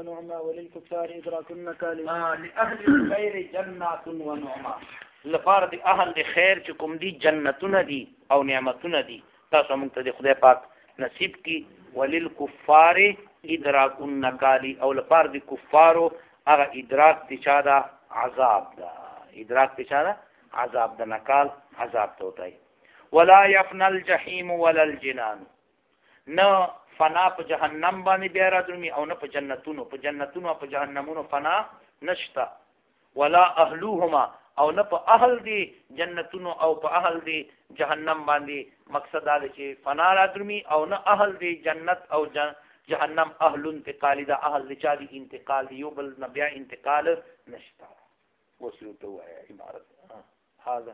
ونعمة وللكفار إدراك النكال. لأهل الخير جنات ونعمة لپاره د اهل د خیر چې کوم دي جنتونه دي او نعمتونه دي تاسو موږ ته د خدای پاک نصیب کی. وللکفار ادراک النکال او لپاره د کفارو هغه ادراک د چا دا عذاب دا ادراک د چا دا عذاب د نکال عذاب ته وتاي. ولا يفنى الجحيم ولا الجنان نه فنا په جهنم باندې بیا راځي او نه په جنتونو په جنتونو او په جهنمونو فنا نشتا. ولا اهلوهما او نه په اهل دی جنتونو او په اهل دی جهنم باندې مقصد دا چې فنا راځي او نه اهل دی جنت او جهنم اهل انتقال دا اهل دی چا دی انتقال دی یو بل نبیا انتقال نشتا. وسلوته عبارت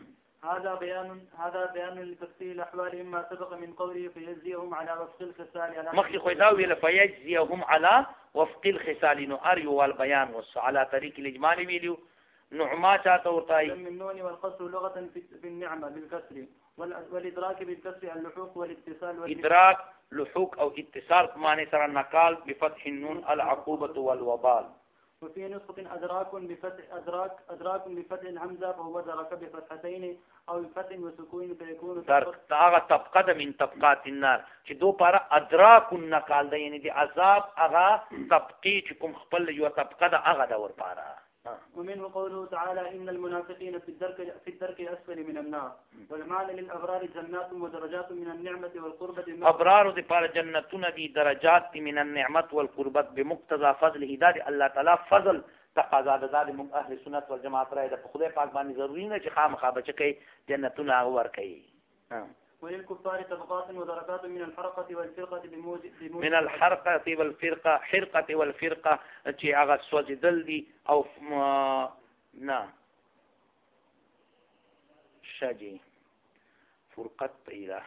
هذا بيان لتفصيل احوالهم ما سبق من قوله فيجزيهم على وفق الخصال مخي خويداوي فيجزيهم على وفق الخصال نؤري والبيان على طريق الاجمال ویلو نعما چاته ورتاي من النون والقصر لغه بالنعمه بالكسر والادراك بالكسر اللحوق والاتصال ادراك لحوق او اتصال معنی سره نقال بفتح النون العقوبه والوبال. وفي نسخة أدراك بفتح الهمزة فهو درك بفتحتين أو بفتح وسكون فيكون هغه طبقه من طبقات النار چې دو پاره ادراک النقال ده یعنی دي عذاب هغه طبقه چې کوم خپل یو طبقه ده هغه ده ور پاره. ومنه قوله تعالى إن المنافقين في الدرك الأسفل من النار. والمعنى للأبرار جنات ودرجات من النعمة والقربة. أبرار دي پار جنتون دي درجات من النعمة والقربة بمقتضى فضله دا دي الله تعالى فضل تقاضا دا دي من أهل السنة والجماعة رأي دا خدای پاک باندې ضروري نه چې خامخا بچي جنتون ور کوي. وللكفار طبقات ودرجات من الحرقة والفرقة من الحرقة والفرقة حرقة والفرقة چې هغه سوځدل دي او نه شجي فرقت پیدا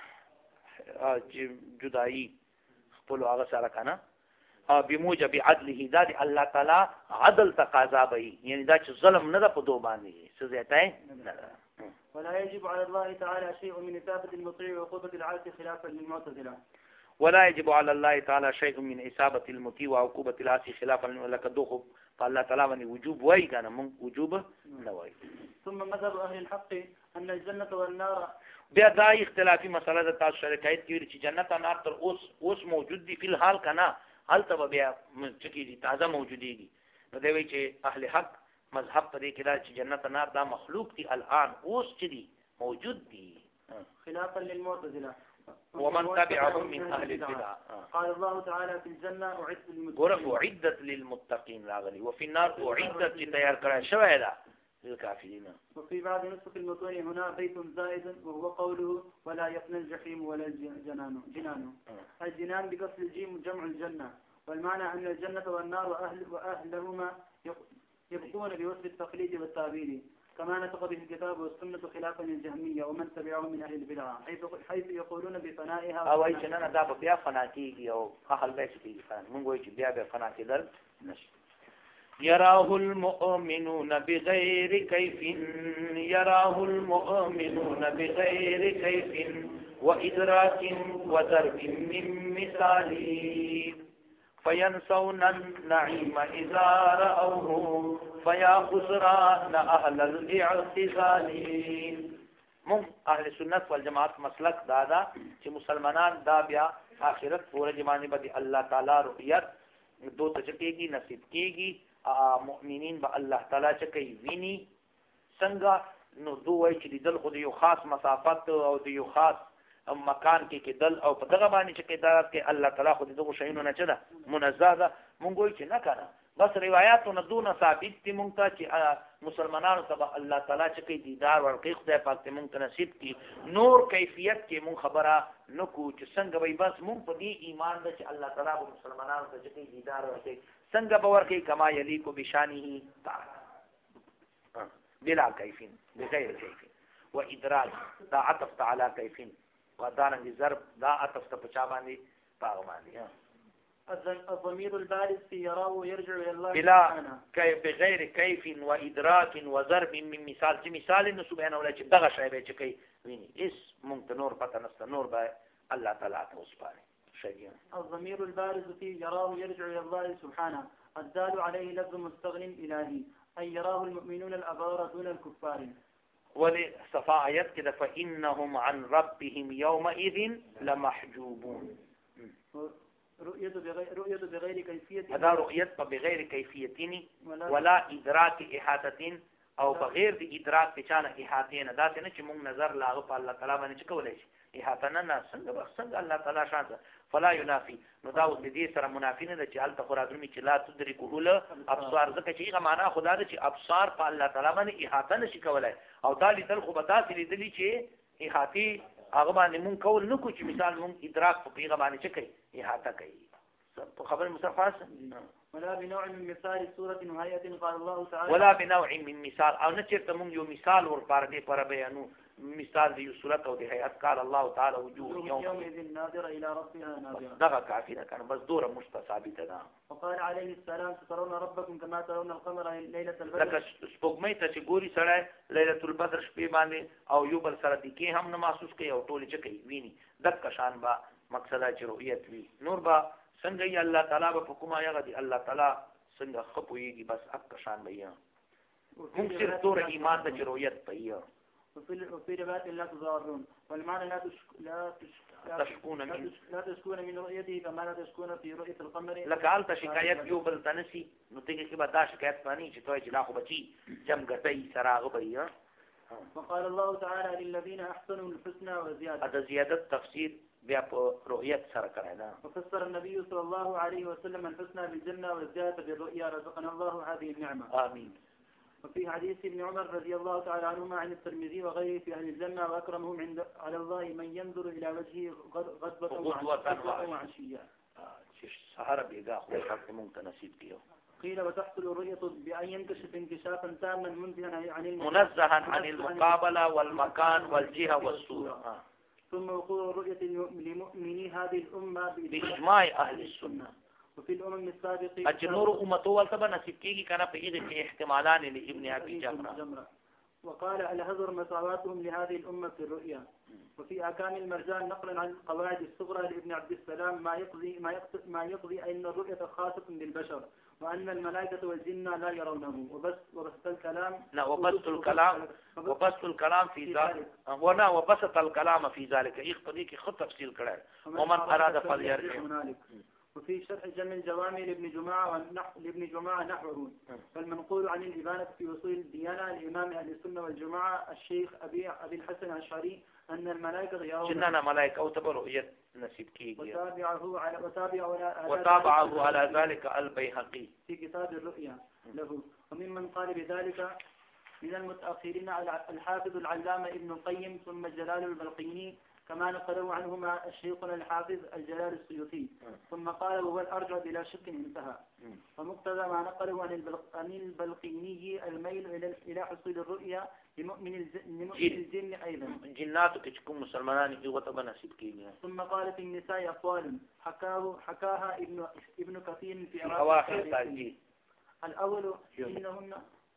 جدائی خپل هغه سره کنه بموجب عدله دا دی الله تعالی عدل تقاضا به یعنی دا چې ظلم نه ده په دوه باندې سزا نه ده. ولا يجب على الله تعالى شيء من إثابة المطيع وعقوبة العاصي خلافا للمعتزلة. ولا يجب على الله تعالى شيء من إثابة المطيع وعقوبة العاصي خلافا لك دوخ فالله تعالى من وجوب واي كان من وجوب نواي. ثم مذهب أهل الحق أن الجنة والنار بیا دا اختلافي مسله ده تاسو شرکایت کیږي چې جنت او نار تر اوس موجود دي فی الحال کنه حال ته بیا چکی دي تازه موجوديږي. نو دی وی چې اهل حق مذهب طریق دا چې جنت و نار دا مخلوق دي الان اوس چې دي موجود دي خلافا للمعتزله ومن تبعهم من اهل البدع. قال الله تعالى في الجنه اعدت للمتقين راغلي وفي النار اعدت لتيار کړه شوی دا للكافرين. وفي بعض نسخ المتون هنا بيت زائد وهو قوله ولا يفنى الجحيم ولا الجنان. الجنان بكسر الجيم جمع الجنه والمعنى ان الجنه والنار واهلهما يبقون بوصف التقليد والتعبير كما نطق به الكتاب والسنة خلافا للجهمية ومن تبعهم من أهل البدع حيث يقولون بفنائها او اي چنن دا بیا فنا کیږي او اهل بیت کیږي فن موږ وایو چې بیا فنا کېدل نشي. يراه المؤمنون بغير كيف يراه المؤمنون بغير كيف وإدراك وضرب من مثال فينسون النعيم إذا رأوه فيا خسران أهل الاعتزال. مون اهل سنت والجماعت مسلک دادا چې مسلمانان دا بیا آخرت پورې جمانه باندې الله تعالی رؤیت دو ته چکیږي نصیب کیږي مؤمنین به الله تعالی چکی ویني څنګه نو دوی چې دل خو یو خاص مسافت او یو خاص مکان کې دل او په دغه باندې چې کېدار کې الله تعالی خو دغه شینو نه چدا منزه ده مونږ وایو چې نه کنه بس روایتونه دون ثابت دي مونږ ته چې مسلمانانو ته الله تعالی چې کې دیدار ورکړي خدای پاک ته مونږ ته نصیب کړي نور کیفیت کې مونږ خبره نکو چې څنګه وای بس مونږ په دې ایمان ده چې الله تعالی به مسلمانانو ته چې کې دیدار ورکړي څنګه به ورکړي کما یلیکو بشانه تعالی بلا کیفین بغیر کیفین و ادراک دا عطف على کیفین ودارنګ ضرب دا عطف ته پچا باندې پاغ باندې الضمير البارز في يراه يرجع الى الله بلا كيف بغير كيف وادراك وضرب من مثال چې مثال نو سبحانه ولا چې دغه شی به چې کوي ویني اس مونږ ته نور پته نشته نور به الله تعالی ته وسپاره شيء. الضمير البارز فيه يراه يرجع إلى الله سبحانه، الدال عليه لفظ مستغن إلهي، أي يراه المؤمنون الأبرار دون الكفار. ولصفاء آيات كده فإنهم عن ربهم يومئذ لمحجوبون. رؤية بغير كيفية، هذا رؤية بغير كيفية ولا إدراك إحاطة او بغیر د ادراک په چانه احاطه نه، دا څنګه چې موږ نظر لاغه په الله تعالی باندې کولای شي احاطه نه څنګه الله تعالی شانته فلا ينافي. نو دا د دې سره منافی نه ده چې هلته خرادرمي چې لا تدركه الابصار، ځکه چې هغه معنا خدا ده چې ابصار په الله تعالی باندې احاطه نشي کولای، او دا لیدل خو به تاسو لیدلی چې احاطه هغه باندې مونږ کول نه کو چې مثال مونږ ادراک په هغه باندې چې کوي احاطه کوي. په خبر مصطفی ولا بنوع من مثال سورة وهيئة قال الله تعالى ولا بنوع من مثال، او نه چیرته مونږ یو مثال ور پاره پر بیانو مثال دی صورت او دی هيئت قال الله تعالى وجوه يومئذ ناظرة إلى ربها ناظرة، دغه کافی ده کنه بس دوره مستثابته ده. وقال عليه السلام سترون ربكم كما ترون القمر ليلة البدر، لکه سپوږمۍ ته چې ګوري سړی ليله البدر شپې باندې او یو بل سره د کې هم نه محسوس کوي او ټول چې کوي ویني دک شان با مقصد چې رؤیت وی نور با څنګه ی الله تعالی په کومه یغه دی الله تعالی څنګه خپويږي بس اک شان بیا موږ صرف دور ایمان ته رؤیت پیا. وفي روايات لا تضارون، والمعنى لا تشكون من رؤيته كما لا تشكون في رؤية القمر. لکال ته شکایت یو بل تنسی نو دغه کې به دا شکایت پانی چې توای چې لا خو بچي جم ګټي سراغ بیا. وقال الله تعالى للذين احسنوا الحسنى وزياده، هذا زیادت تفسیر بیا په رؤیت سره کړی دا. وفسر النبي صلى الله عليه وسلم الحسنى بالجنة والزيادة بالرؤيا، رزقنا الله هذه النعمة. آمين. وفي حديث ابن عمر رضي الله تعالى عنهما عن الترمذي وغيره في أهل الجنة وأكرمهم على الله من ينظر إلى وجهه غضبة وعشية. سهر بيقا خلق ممكن نسيب كيو. قيل وتحصل الرؤية بأن ينكشف انكشافا تاما منزها عن المقابلة والمكان والجهة والصورة. ثم وقوع الرؤية لمؤمني هذه الأمة بإجماع أهل السنة. وفي الأمم السابقة الجمهور أمته والتبا نسيب كيكي كان في احتمالان لابن أبي جمرة. وقال الهذر مساواتهم لهذه الأمة في الرؤيا. وفي أحكام المرجان نقلا عن القواعد الصغرى لابن عبد السلام ما يقضي أن الرؤية خاصة بالبشر، وأن الملائكة والجن لا يرونه. وبسط الكلام وبسط الكلام في ذلك وبسط الكلام في ذلك يقتضي خط تفصيل كلام ومن أراد فليرجع. وفي شرح جمع الجوامع لابن جماعة نحوه. فالمنقول عن الإبانة في وصول الديانة لإمام أهل السنة والجماعة الشيخ أبي الحسن الأشعري أن الملائكة يرون جننا ملائكة أو تبرؤية نسيب كيجي وتابعه على ذلك البيهقي في كتاب الرؤيا له. وممن قال بذلك من المتأخرين الحافظ العلامة ابن القيم ثم الجلال البلقيني، كما نقله عنهما الشيخنا الحافظ الجلال السيوطي، ثم قال وهو الأرجع بلا شك انتهى. ومقتضى ما نقله عن البلقيني الميل إلى حصول الرؤيا لمؤمن الجن أيضا. جناتك تكون مسلمان يوتب نسيب كينيا. ثم قال في النساء أقوال حكاها ابن كثير في أواخر تاجي. الأول إنهن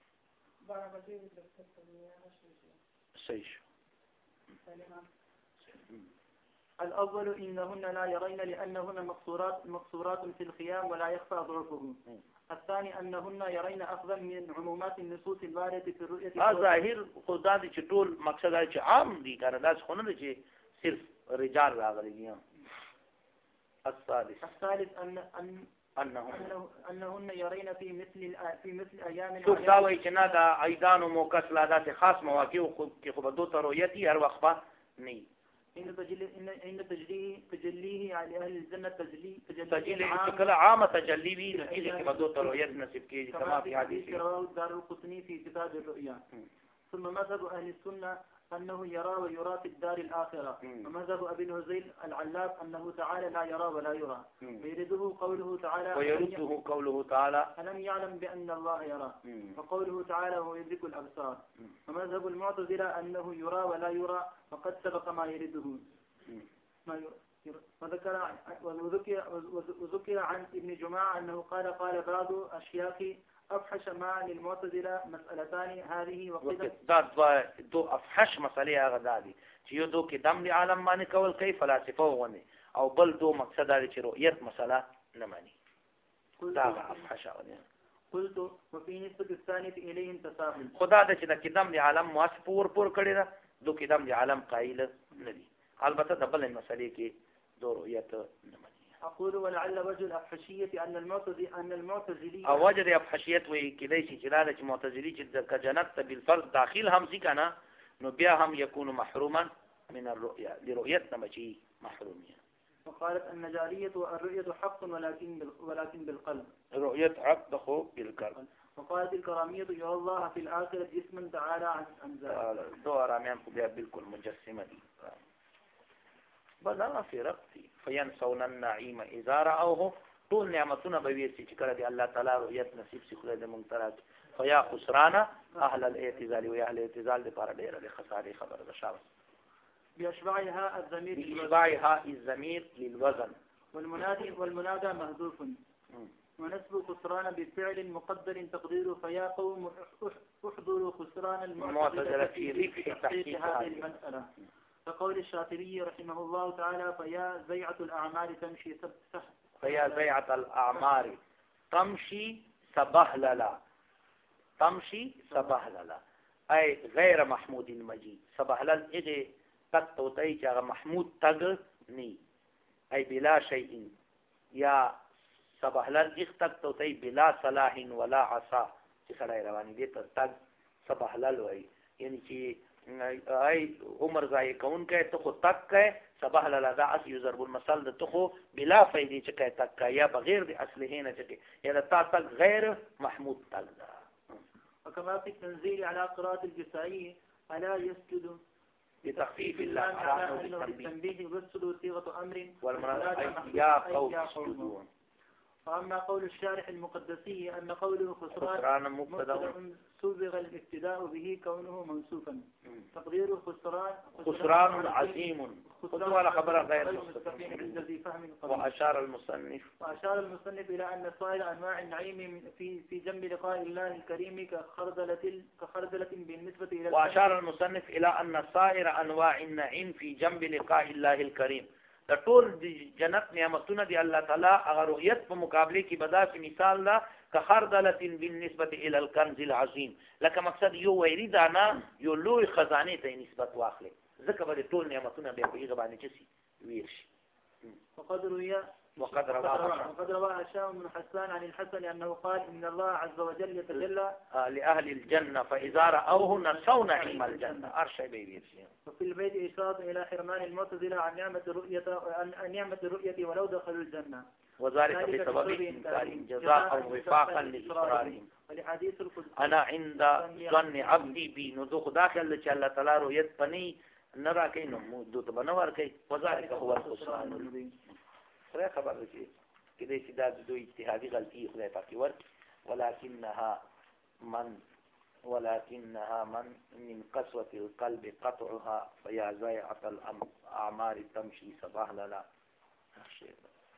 الأول إنهن لا يرين لأنهن مقصورات في الخيام ولا يخفى ضعفه. الثاني أنهن يرين أخذا من عمومات النصوص الواردة في الرؤية. ظاهر خدای چې ټول مقصد چې عام دي کنه دا څه نه چې صرف رجال راغلي دي. الثالث أنهن يرين في مثل أيام شوف داوي چې نه دا ايدان او موکس لا دا خاص مواقع کې خو به دوه رؤيتي هر وخت نه عند تجليه على أهل الجنة تجلي كلا عامة تجلي به نتيجة كما دوت رؤية نسب كي كما في حديث رواه الدار القطني في كتاب الرؤيا. ثم مذهب أهل السنة أنه يرى ويرى في الدار الآخرة. ومذهب أبي الهزيل العلاف أنه تعالى لا يرى ولا يرى. ويرده قوله تعالى ألم يعلم بأن الله يرى. وقوله تعالى هو يدرك الأبصار. ومذهب المعتزلة أنه يرى ولا يرى، وقد سبق ما يرده. وذكر عن ابن جماعة أنه قال بعض أشياخ أفحش ما للمعتزلة مسألتان هذه وقدم دو أفحش مسألة هذا دي چې یو دو کې دم دی عالم باندې کول کوي فلسفه وونه او بل دو مقصد دا چې رؤیت مسله نه مانی دا افحشا ودی. قلت وفي نسبة الثانية إليهم تساهل. خدا د چې د کدام دی عالم مواسف پور کړی دا دو کدام دی عالم قائل نه دي. البته د بل مسلې کې دو رؤیت نه مانی. أقول ولعل وجه الأفحشية أن المعتزلي او وجه الأفحشية وی کدی چې جلاله چې معتزلی چې د جنت بالفرض داخل هم ځي کنه نو بیا هم يكون محروما من الرؤيا لرؤيتنا مچی محروميه. وقالت النجارية الرؤية حق ولكن بالقلب. رؤية عقد خو بالقلب. وقالت الكرامية يرى الله في الآخرة جسما تعالى عن ذلك. دو آرامیان خو بیا بالکل مجسمه دي. بدل في رقتي فينسون النعيم اذا راوه طول نعمتنا بويسي چې کړه دی الله تعالی رؤیت نصیب سي خدای دې مونږ ترات فيا خسران اهل الاعتزال واهل الاعتزال لپاره ډېر د خسارې خبره ده. شابه بأشباعها الضمير الضمير للوزن والمنادى محذوف ونسب خسران بفعل مقدر تقديره فيا قوم احضروا خسران المعتزلة في رفع تحقيق هذه المسألة. فقول الشاطبي رحمه الله تعالى فيا زيعة الأعمال تمشي فيا زيعة الأعمال تمشي سبهللا أي غير محمود المجيد. سبهلل إذا تقطعي جاء محمود تغ ني أي بلا شيء يا سبهلل تقطعي بلا صلاح ولا عصا سړی رواني دي تر سبهلل وای یعنی چې ای عمر ضایع کون کې ته خو تک کې سبهلل دا اس یضرب المثل د ته خو بلا فائدې چې کې تک یا بغیر د اصله نه چې یا تا تک غیر محمود تک دا. وكما في التنزيل على قراءة الجسائي ألا يسجد بتخفيف الله على التنبيه والسجود صيغة أمر والمراد يا قوم اسجدون. وأما قول الشارح المقدسي أن قوله خسران مبتدأ سبغ الابتداء به كونه منسوفا تقديره خسران عظيم خذوا على خبر غير مستقيم. وأشار المصنف إلى أن سائر أنواع النعيم في جنب لقاء الله الكريم كخردلة بالنسبة إلى وأشار المصنف إلى أن سائر أنواع النعيم في جنب لقاء الله الكريم. د ټول د جنت نعمتونه دی الله تعالی هغه رؤیت په مقابله کې بداسي مثال دا كخردلة بالنسبه الى الكنز العظيم. لکه مقصد یو ویری دانا یو لوی خزانه ته نسبت واخلي ځکه به ټول نعمتونه به په هغه باندې چي ویش. وقد روى هشام بن حسان عن الحسن أنه قال إن الله عز وجل يتجلى لأهل الجنة فإذا رأوه نسوا نعيم الجنة أرشي بيبير. وفي البيت إشارة إلى حرمان المعتزلة عن نعمة الرؤية ولو دخلوا الجنة وذلك بسبب إنكارهم جزاء وفاقا لإصرارهم. ولحديث القدس أنا عند ظن عبدي بي ندوخ داخل لكي الله تعالى رؤيت بني نرى كي نمودو تبنور كي وذلك هو الخسران المبين. خدای خبر دی چې دې چې دا د دوی اجتهادي غلطي خدای پاکي ور ولكنها من قسوة القلب قطعها فيا زائعة الأعمار تمشي سبهللا.